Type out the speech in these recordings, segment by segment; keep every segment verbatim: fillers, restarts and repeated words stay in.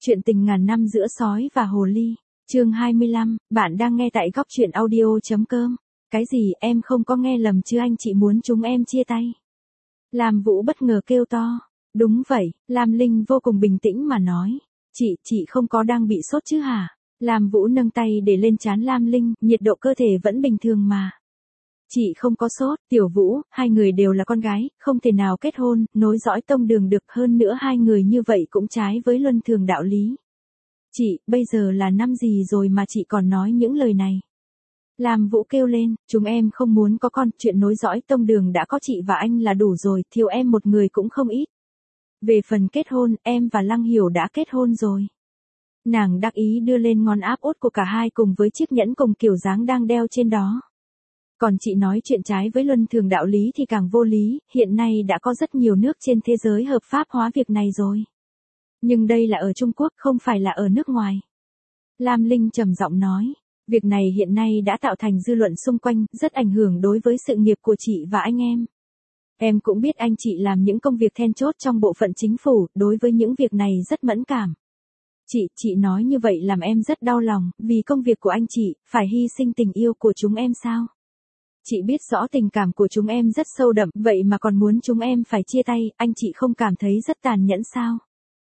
Chuyện tình ngàn năm giữa sói và hồ ly. Chương hai mươi lăm, bạn đang nghe tại góc truyện audio chấm com. Cái gì, em không có nghe lầm chứ, anh chị muốn chúng em chia tay. Lam Vũ bất ngờ kêu to. Đúng vậy, Lam Linh vô cùng bình tĩnh mà nói. Chị, chị không có đang bị sốt chứ hả? Lam Vũ nâng tay để lên trán Lam Linh, nhiệt độ cơ thể vẫn bình thường mà. Chị không có sốt, Tiểu Vũ, hai người đều là con gái, không thể nào kết hôn, nối dõi tông đường được, hơn nữa hai người như vậy cũng trái với luân thường đạo lý. Chị, bây giờ là năm gì rồi mà chị còn nói những lời này? Lam Vũ kêu lên, chúng em không muốn có con, chuyện nối dõi tông đường đã có chị và anh là đủ rồi, thiếu em một người cũng không ít. Về phần kết hôn, em và Lăng Hiểu đã kết hôn rồi. Nàng đắc ý đưa lên ngón áp út của cả hai cùng với chiếc nhẫn cùng kiểu dáng đang đeo trên đó. Còn chị nói chuyện trái với luân thường đạo lý thì càng vô lý, hiện nay đã có rất nhiều nước trên thế giới hợp pháp hóa việc này rồi. Nhưng đây là ở Trung Quốc, không phải là ở nước ngoài. Lam Linh trầm giọng nói, việc này hiện nay đã tạo thành dư luận xung quanh, rất ảnh hưởng đối với sự nghiệp của chị và anh em. Em cũng biết anh chị làm những công việc then chốt trong bộ phận chính phủ, đối với những việc này rất mẫn cảm. Chị, chị nói như vậy làm em rất đau lòng, vì công việc của anh chị, phải hy sinh tình yêu của chúng em sao? Chị biết rõ tình cảm của chúng em rất sâu đậm, vậy mà còn muốn chúng em phải chia tay, anh chị không cảm thấy rất tàn nhẫn sao?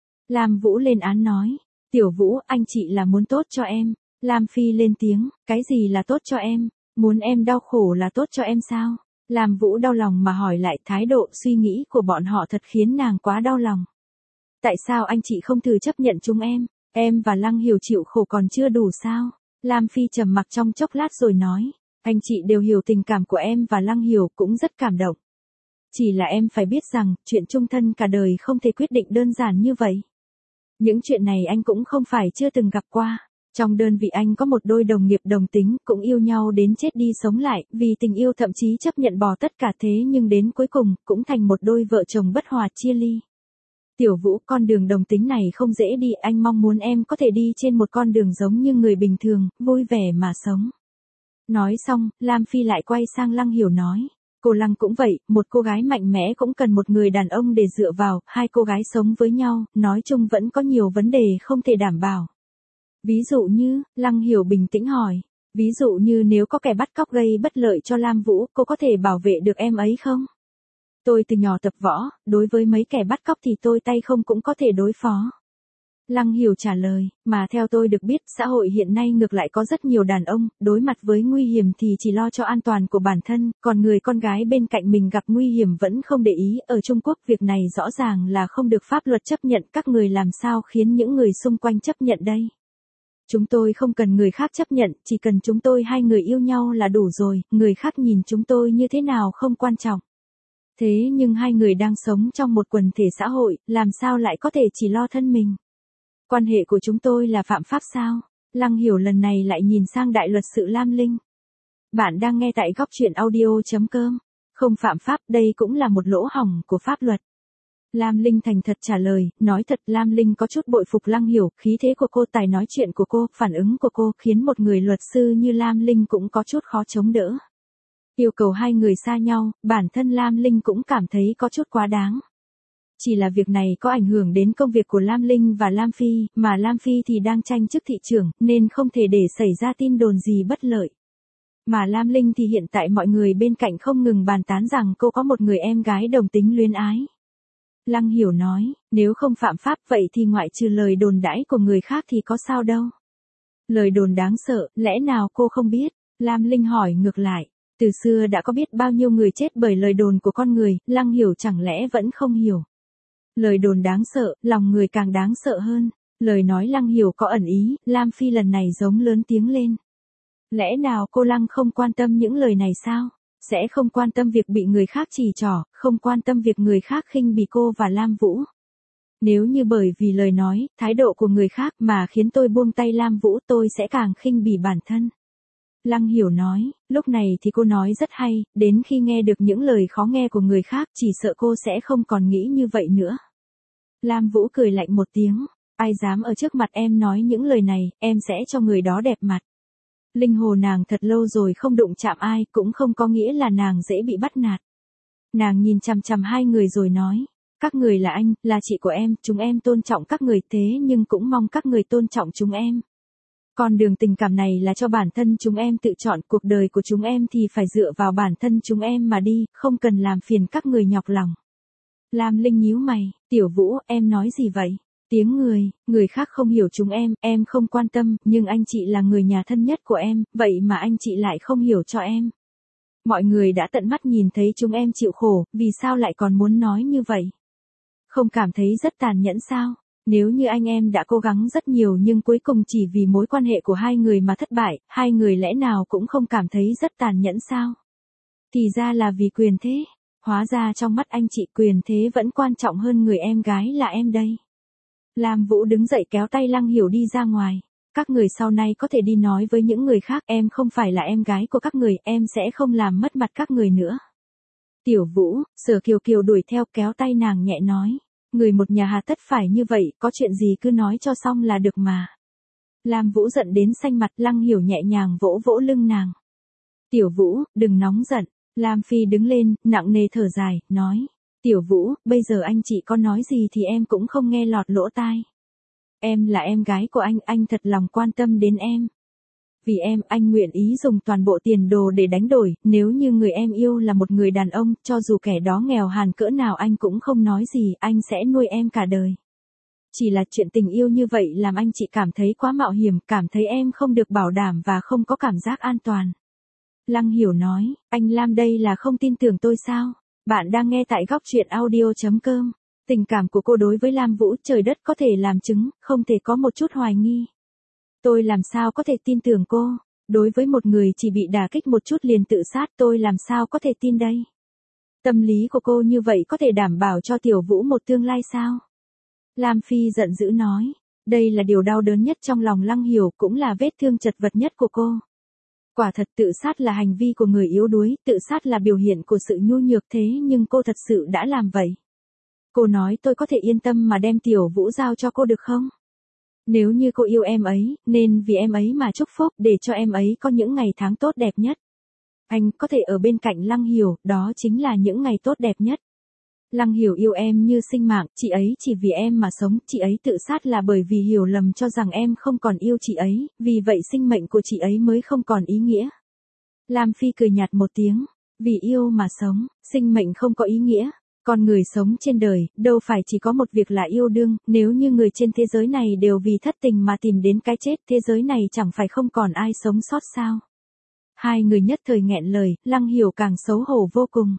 Lam Vũ lên án nói, Tiểu Vũ, anh chị là muốn tốt cho em. Lam Phi lên tiếng, cái gì là tốt cho em? Muốn em đau khổ là tốt cho em sao? Lam Vũ đau lòng mà hỏi lại, thái độ suy nghĩ của bọn họ thật khiến nàng quá đau lòng. Tại sao anh chị không thử chấp nhận chúng em? Em và Lăng Hiểu chịu khổ còn chưa đủ sao? Lam Phi trầm mặc trong chốc lát rồi nói, anh chị đều hiểu tình cảm của em và Lăng Hiểu, cũng rất cảm động. Chỉ là em phải biết rằng, chuyện chung thân cả đời không thể quyết định đơn giản như vậy. Những chuyện này anh cũng không phải chưa từng gặp qua. Trong đơn vị anh có một đôi đồng nghiệp đồng tính, cũng yêu nhau đến chết đi sống lại, vì tình yêu thậm chí chấp nhận bỏ tất cả, thế nhưng đến cuối cùng, cũng thành một đôi vợ chồng bất hòa chia ly. Tiểu Vũ, con đường đồng tính này không dễ đi, anh mong muốn em có thể đi trên một con đường giống như người bình thường, vui vẻ mà sống. Nói xong, Lam Phi lại quay sang Lăng Hiểu nói, cô Lăng cũng vậy, một cô gái mạnh mẽ cũng cần một người đàn ông để dựa vào, hai cô gái sống với nhau, nói chung vẫn có nhiều vấn đề không thể đảm bảo. Ví dụ như, Lăng Hiểu bình tĩnh hỏi, ví dụ như nếu có kẻ bắt cóc gây bất lợi cho Lam Vũ, cô có thể bảo vệ được em ấy không? Tôi từ nhỏ tập võ, đối với mấy kẻ bắt cóc thì tôi tay không cũng có thể đối phó. Lăng Hiểu trả lời, mà theo tôi được biết, xã hội hiện nay ngược lại có rất nhiều đàn ông, đối mặt với nguy hiểm thì chỉ lo cho an toàn của bản thân, còn người con gái bên cạnh mình gặp nguy hiểm vẫn không để ý. Ở Trung Quốc việc này rõ ràng là không được pháp luật chấp nhận, các người làm sao khiến những người xung quanh chấp nhận đây? Chúng tôi không cần người khác chấp nhận, chỉ cần chúng tôi hai người yêu nhau là đủ rồi, người khác nhìn chúng tôi như thế nào không quan trọng. Thế nhưng hai người đang sống trong một quần thể xã hội, làm sao lại có thể chỉ lo thân mình? Quan hệ của chúng tôi là phạm pháp sao? Lăng Hiểu lần này lại nhìn sang đại luật sự Lam Linh. Bạn đang nghe tại góc truyện audio chấm com. Không phạm pháp, đây cũng là một lỗ hổng của pháp luật. Lam Linh thành thật trả lời, nói thật Lam Linh có chút bội phục Lăng Hiểu, khí thế của cô, tài nói chuyện của cô, phản ứng của cô khiến một người luật sư như Lam Linh cũng có chút khó chống đỡ. Yêu cầu hai người xa nhau, bản thân Lam Linh cũng cảm thấy có chút quá đáng. Chỉ là việc này có ảnh hưởng đến công việc của Lam Linh và Lam Phi, mà Lam Phi thì đang tranh chức thị trưởng, nên không thể để xảy ra tin đồn gì bất lợi. Mà Lam Linh thì hiện tại mọi người bên cạnh không ngừng bàn tán rằng cô có một người em gái đồng tính luyến ái. Lăng Hiểu nói, nếu không phạm pháp vậy thì ngoại trừ lời đồn đãi của người khác thì có sao đâu. Lời đồn đáng sợ, lẽ nào cô không biết? Lam Linh hỏi ngược lại, từ xưa đã có biết bao nhiêu người chết bởi lời đồn của con người, Lăng Hiểu chẳng lẽ vẫn không hiểu? Lời đồn đáng sợ, lòng người càng đáng sợ hơn. Lời nói Lăng Hiểu có ẩn ý, Lam Phi lần này giống lớn tiếng lên. Lẽ nào cô Lăng không quan tâm những lời này sao? Sẽ không quan tâm việc bị người khác chỉ trỏ, không quan tâm việc người khác khinh bỉ cô và Lam Vũ. Nếu như bởi vì lời nói, thái độ của người khác mà khiến tôi buông tay Lam Vũ, tôi sẽ càng khinh bỉ bản thân. Lăng Hiểu nói, lúc này thì cô nói rất hay, đến khi nghe được những lời khó nghe của người khác, chỉ sợ cô sẽ không còn nghĩ như vậy nữa. Lam Vũ cười lạnh một tiếng, ai dám ở trước mặt em nói những lời này, em sẽ cho người đó đẹp mặt. Linh hồn nàng thật lâu rồi không đụng chạm ai, cũng không có nghĩa là nàng dễ bị bắt nạt. Nàng nhìn chằm chằm hai người rồi nói, Các người là anh, là chị của em, chúng em tôn trọng các người thế nhưng cũng mong các người tôn trọng chúng em. Con đường tình cảm này là cho bản thân chúng em tự chọn, cuộc đời của chúng em thì phải dựa vào bản thân chúng em mà đi, không cần làm phiền các người nhọc lòng. Lam Linh nhíu mày, Tiểu Vũ, em nói gì vậy? Tiếng người, người khác không hiểu chúng em, em không quan tâm, nhưng anh chị là người nhà thân nhất của em, vậy mà anh chị lại không hiểu cho em. Mọi người đã tận mắt nhìn thấy chúng em chịu khổ, vì sao lại còn muốn nói như vậy? Không cảm thấy rất tàn nhẫn sao? Nếu như anh em đã cố gắng rất nhiều nhưng cuối cùng chỉ vì mối quan hệ của hai người mà thất bại, hai người lẽ nào cũng không cảm thấy rất tàn nhẫn sao? Thì ra là vì quyền thế. Hóa ra trong mắt anh chị quyền thế vẫn quan trọng hơn người em gái là em đây. Lam Vũ đứng dậy kéo tay Lăng Hiểu đi ra ngoài. Các người sau này có thể đi nói với những người khác, em không phải là em gái của các người, em sẽ không làm mất mặt các người nữa. Tiểu Vũ, Sở Kiều Kiều đuổi theo kéo tay nàng nhẹ nói. Người một nhà hà tất phải như vậy, có chuyện gì cứ nói cho xong là được mà. Lam Vũ giận đến xanh mặt, Lăng Hiểu nhẹ nhàng vỗ vỗ lưng nàng. Tiểu Vũ, đừng nóng giận. Lam Phi đứng lên, nặng nề thở dài, nói. Tiểu Vũ, bây giờ anh chị có nói gì thì em cũng không nghe lọt lỗ tai. Em là em gái của anh, anh thật lòng quan tâm đến em. Vì em, anh nguyện ý dùng toàn bộ tiền đồ để đánh đổi, nếu như người em yêu là một người đàn ông, cho dù kẻ đó nghèo hàn cỡ nào anh cũng không nói gì, anh sẽ nuôi em cả đời. Chỉ là chuyện tình yêu như vậy làm anh chị cảm thấy quá mạo hiểm, cảm thấy em không được bảo đảm và không có cảm giác an toàn. Lăng Hiểu nói, anh Lam đây là không tin tưởng tôi sao? Bạn đang nghe tại góc truyện audio chấm com. Tình cảm của cô đối với Lam Vũ trời đất có thể làm chứng, không thể có một chút hoài nghi. Tôi làm sao có thể tin tưởng cô? Đối với một người chỉ bị đả kích một chút liền tự sát tôi làm sao có thể tin đây? Tâm lý của cô như vậy có thể đảm bảo cho Tiểu Vũ một tương lai sao? Lam Phi giận dữ nói, đây là điều đau đớn nhất trong lòng Lăng Hiểu, cũng là vết thương chật vật nhất của cô. Quả thật tự sát là hành vi của người yếu đuối, tự sát là biểu hiện của sự nhu nhược thế nhưng cô thật sự đã làm vậy. Cô nói tôi có thể yên tâm mà đem Tiểu Vũ giao cho cô được không? Nếu như cô yêu em ấy, nên vì em ấy mà chúc phúc để cho em ấy có những ngày tháng tốt đẹp nhất. Anh có thể ở bên cạnh Lăng Hiểu, đó chính là những ngày tốt đẹp nhất. Lăng Hiểu yêu em như sinh mạng, chị ấy chỉ vì em mà sống, chị ấy tự sát là bởi vì hiểu lầm cho rằng em không còn yêu chị ấy, vì vậy sinh mệnh của chị ấy mới không còn ý nghĩa. Lam Phi cười nhạt một tiếng, vì yêu mà sống, sinh mệnh không có ý nghĩa. Con người sống trên đời, đâu phải chỉ có một việc là yêu đương, nếu như người trên thế giới này đều vì thất tình mà tìm đến cái chết, thế giới này chẳng phải không còn ai sống sót sao. Hai người nhất thời nghẹn lời, Lăng Hiểu càng xấu hổ vô cùng.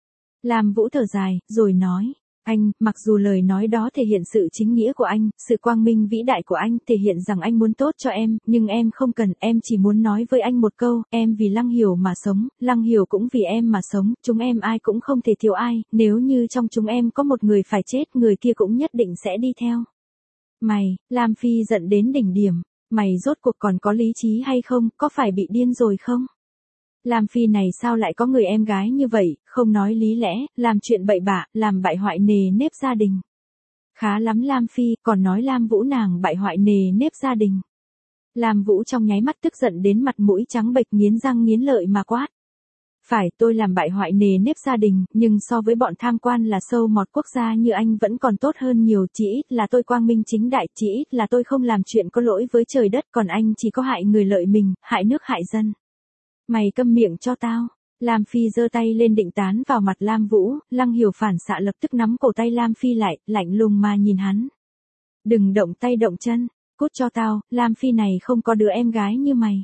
Lam Vũ thở dài, rồi nói, anh, mặc dù lời nói đó thể hiện sự chính nghĩa của anh, sự quang minh vĩ đại của anh, thể hiện rằng anh muốn tốt cho em, nhưng em không cần, em chỉ muốn nói với anh một câu, em vì Lăng Hiểu mà sống, Lăng Hiểu cũng vì em mà sống, chúng em ai cũng không thể thiếu ai, nếu như trong chúng em có một người phải chết, người kia cũng nhất định sẽ đi theo. Mày, Lam Phi giận đến đỉnh điểm, mày rốt cuộc còn có lý trí hay không, có phải bị điên rồi không? Lam Phi này sao lại có người em gái như vậy, không nói lý lẽ, làm chuyện bậy bạ, làm bại hoại nề nếp gia đình. Khá lắm Lam Phi, còn nói Lam Vũ nàng bại hoại nề nếp gia đình. Lam Vũ trong nháy mắt tức giận đến mặt mũi trắng bệch nghiến răng nghiến lợi mà quát. Phải, tôi làm bại hoại nề nếp gia đình, nhưng so với bọn tham quan là sâu mọt quốc gia như anh vẫn còn tốt hơn nhiều, chỉ ít là tôi quang minh chính đại, chỉ ít là tôi không làm chuyện có lỗi với trời đất, còn anh chỉ có hại người lợi mình, hại nước hại dân. Mày câm miệng cho tao. Lam Phi giơ tay lên định tán vào mặt Lam Vũ, Lăng Hiểu phản xạ lập tức nắm cổ tay Lam Phi lại, lạnh lùng mà nhìn hắn. Đừng động tay động chân, cút cho tao, Lam Phi này không có đứa em gái như mày.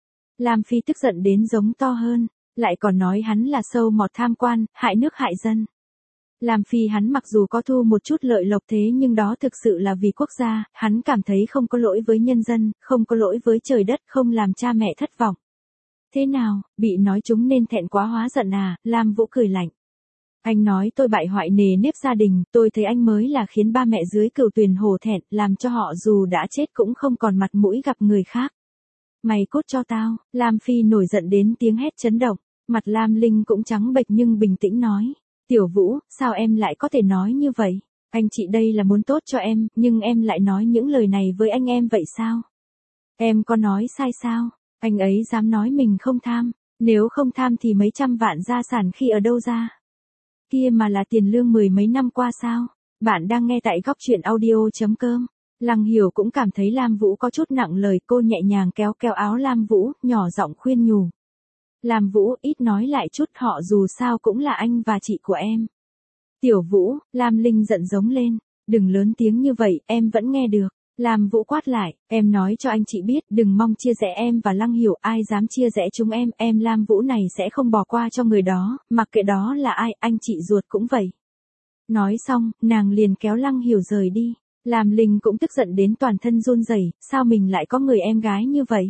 Lam Phi tức giận đến giống to hơn, lại còn nói hắn là sâu mọt tham quan, hại nước hại dân. Lam Phi hắn mặc dù có thu một chút lợi lộc thế nhưng đó thực sự là vì quốc gia, hắn cảm thấy không có lỗi với nhân dân, không có lỗi với trời đất, không làm cha mẹ thất vọng. Thế nào, bị nói chúng nên thẹn quá hóa giận à, Lam Vũ cười lạnh. Anh nói tôi bại hoại nề nếp gia đình, tôi thấy anh mới là khiến ba mẹ dưới Cửu Tuyền hổ thẹn, làm cho họ dù đã chết cũng không còn mặt mũi gặp người khác. Mày cút cho tao, Lam Phi nổi giận đến tiếng hét chấn động, mặt Lam Linh cũng trắng bệch nhưng bình tĩnh nói. Tiểu Vũ, sao em lại có thể nói như vậy? Anh chị đây là muốn tốt cho em, nhưng em lại nói những lời này với anh em vậy sao? Em có nói sai sao? Anh ấy dám nói mình không tham, nếu không tham thì mấy trăm vạn gia sản khi ở đâu ra? kia mà là tiền lương mười mấy năm qua sao? Bạn đang nghe tại góc chuyện audio.com. Lăng Hiểu cũng cảm thấy Lam Vũ có chút nặng lời, cô nhẹ nhàng kéo kéo áo Lam Vũ, nhỏ giọng khuyên nhủ. Lam Vũ, ít nói lại chút, họ dù sao cũng là anh và chị của em. Tiểu Vũ, Lam Linh giận giống lên, đừng lớn tiếng như vậy, em vẫn nghe được. Lam Vũ quát lại, em nói cho anh chị biết, đừng mong chia rẽ em và Lăng Hiểu, ai dám chia rẽ chúng em, em Lam Vũ này sẽ không bỏ qua cho người đó, mặc kệ đó là ai, anh chị ruột cũng vậy. Nói xong, nàng liền kéo Lăng Hiểu rời đi. Lam Linh cũng tức giận đến toàn thân run rẩy, sao mình lại có người em gái như vậy?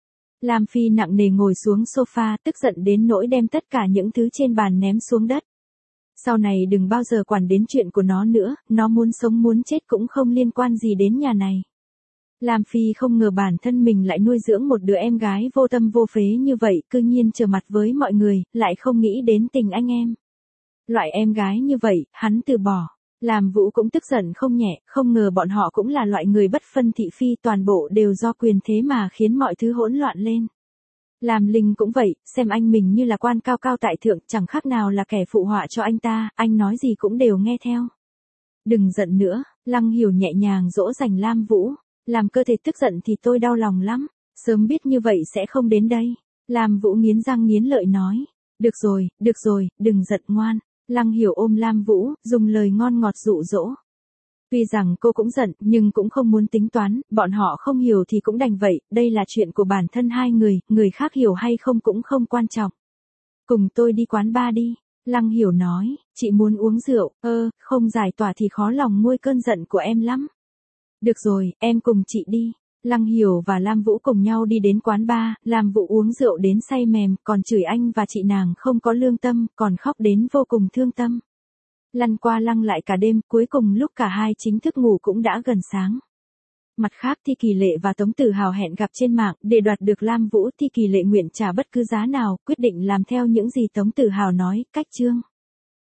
Lam Phi nặng nề ngồi xuống sofa, tức giận đến nỗi đem tất cả những thứ trên bàn ném xuống đất. Sau này đừng bao giờ quản đến chuyện của nó nữa, nó muốn sống muốn chết cũng không liên quan gì đến nhà này. Lam Phi không ngờ bản thân mình lại nuôi dưỡng một đứa em gái vô tâm vô phế như vậy, cư nhiên trở mặt với mọi người, lại không nghĩ đến tình anh em. Loại em gái như vậy, hắn từ bỏ. Lam Vũ cũng tức giận không nhẹ, không ngờ bọn họ cũng là loại người bất phân thị phi, toàn bộ đều do quyền thế mà khiến mọi thứ hỗn loạn lên. Lam Linh cũng vậy, xem anh mình như là quan cao cao tại thượng, chẳng khác nào là kẻ phụ họa cho anh ta, anh nói gì cũng đều nghe theo. Đừng giận nữa, Lăng Hiểu nhẹ nhàng dỗ dành Lam Vũ, làm cơ thể tức giận thì tôi đau lòng lắm, sớm biết như vậy sẽ không đến đây. Lam Vũ nghiến răng nghiến lợi nói, được rồi, được rồi, đừng giận ngoan. Lăng Hiểu ôm Lam Vũ, dùng lời ngon ngọt dụ dỗ. Tuy rằng cô cũng giận, nhưng cũng không muốn tính toán, bọn họ không hiểu thì cũng đành vậy, đây là chuyện của bản thân hai người, người khác hiểu hay không cũng không quan trọng. Cùng tôi đi quán bar đi, Lăng Hiểu nói, chị muốn uống rượu, ơ, không giải tỏa thì khó lòng nguôi cơn giận của em lắm. Được rồi, em cùng chị đi. Lăng Hiểu và Lam Vũ cùng nhau đi đến quán bar, Lam Vũ uống rượu đến say mềm, còn chửi anh và chị nàng không có lương tâm, còn khóc đến vô cùng thương tâm. Lăn qua lăn lại cả đêm, cuối cùng lúc cả hai chính thức ngủ cũng đã gần sáng. Mặt khác Thi Kỳ Lệ và Tống Tử Hào hẹn gặp trên mạng, để đoạt được Lam Vũ, Thi Kỳ Lệ nguyện trả bất cứ giá nào, quyết định làm theo những gì Tống Tử Hào nói, cách chương.